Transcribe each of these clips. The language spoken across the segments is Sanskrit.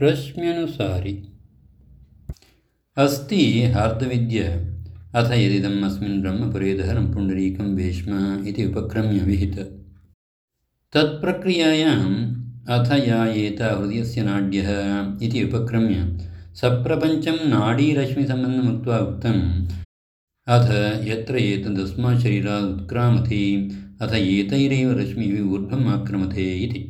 रश्म्यनुसारि अस्ति हार्दविद्या अथ यदिदम् अस्मिन् ब्रह्मपुरेधरं पुण्डरीकं वेश्म इति उपक्रम्य विहित तत्प्रक्रियायाम् अथ या एता हृदयस्य नाड्यः इति उपक्रम्य सप्रपञ्चं नाडीरश्मिसम्बन्धमुक्त्वा उक्तम् अथ यत्र एतदस्मात् शरीरात् उत्क्रामति अथ एतैरेव रश्मिभिः ऊर्ध्वम् आक्रमते इति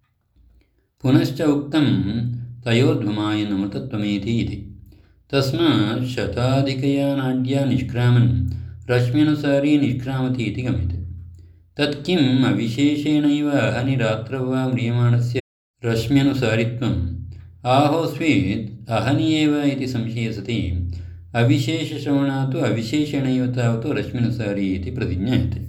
पुनश्च उक्तं तयोर्ध्वमायनमृतत्वमेति इति तस्मात् शताधिकया नाड्या निष्क्रामन् रश्म्यनुसारी निष्क्रामति इति गम्यते तत्किम् अविशेषेणैव अहनि रात्रौ वा म्रियमाणस्य रश्म्यनुसारित्वम् आहोस्वेत् अहनि एव इति संशये सति अविशेषश्रवणात् अविशेषेणैव तावत् रश्म्यनुसारी इति प्रतिज्ञायते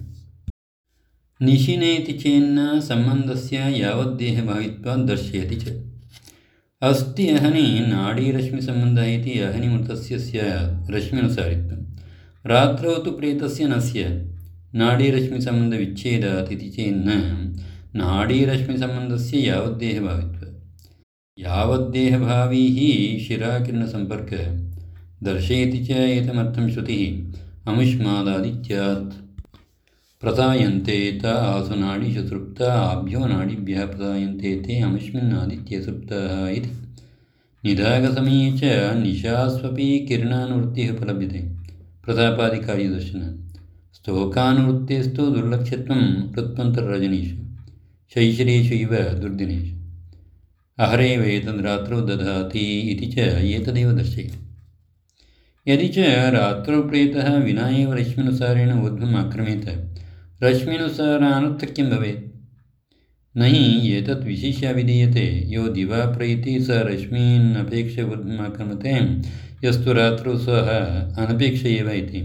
निशिनेति चेन्न सम्बन्धस्य यावद्देहभावित्वात् दर्शयति च अस्ति अहनि नाडीरश्मिसम्बन्धः इति अहनिमृतस्य स्यात् रश्म्यनुसारित्वं रात्रौ तु प्रेतस्य न स्यात् नाडीरश्मिसम्बन्धविच्छेदात् इति चेन्न नाडीरश्मिसम्बन्धस्य यावद्देहभावित्वात् यावद्देहभावी हि शिराकिरणसम्पर्कः दर्शयति च एतमर्थं श्रुतिः अमुष्मादादित्यात् प्रथायन्ते ता आसु नाडीषु तृप्ता आभ्यो नाडीभ्यः प्रथायन्ते ते अमुष्मिन्नादित्ये तृप्ताः इति निदागसमये च निशास्वपि किरणानुवृत्तिः उपलभ्यते प्रतापादिकार्यदर्शनात् स्तोकानुवृत्तेस्तु दुर्लक्ष्यत्वं कृत्वन्तर्रजनीषु शैशिरेषु इव दुर्दिनेषु अहरेव एतद्रात्रौ दधाति इति च एतदेव दर्शयति यदि च रात्रौ प्रेतः विना एव रश्म्यनुसारेण ऊर्ध्वम् आक्रमेत रश्म्यनुसारानर्थक्यं भवेत् न हि एतत् विशिष्य विधीयते यो दिवा प्रैति स रश्मीनपेक्ष्य ऊर्ध्वम् आक्रमते यस्तु रात्रौ सः अनपेक्ष एव इति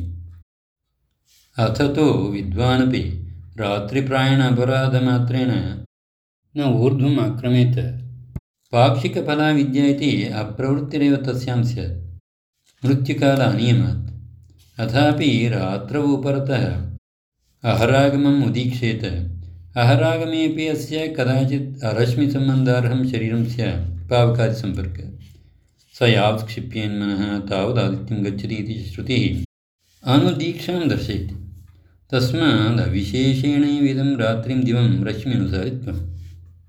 अथ तु विद्वानपि रात्रिप्रायेण अपराधमात्रेण न ऊर्ध्वम् आक्रमेत पाक्षिकफला विद्या इति अप्रवृत्तिरेव तस्यां स्यात् मृत्युकाल अनियमात् अथापि रात्रौ उपरतः अहरागमम् उदीक्षेत अहरागमेऽपि अस्य कदाचित् अरश्मिसम्बन्धार्हं शरीरं स्यात् पावकादिसम्पर्कः स यावत् क्षिप्येन्मनः तावदादित्यं गच्छति इति श्रुतिः अनुदीक्षां दर्शयति तस्माद् अविशेषेणैव इदं रात्रिं दिवं रश्म्यनुसारित्वम्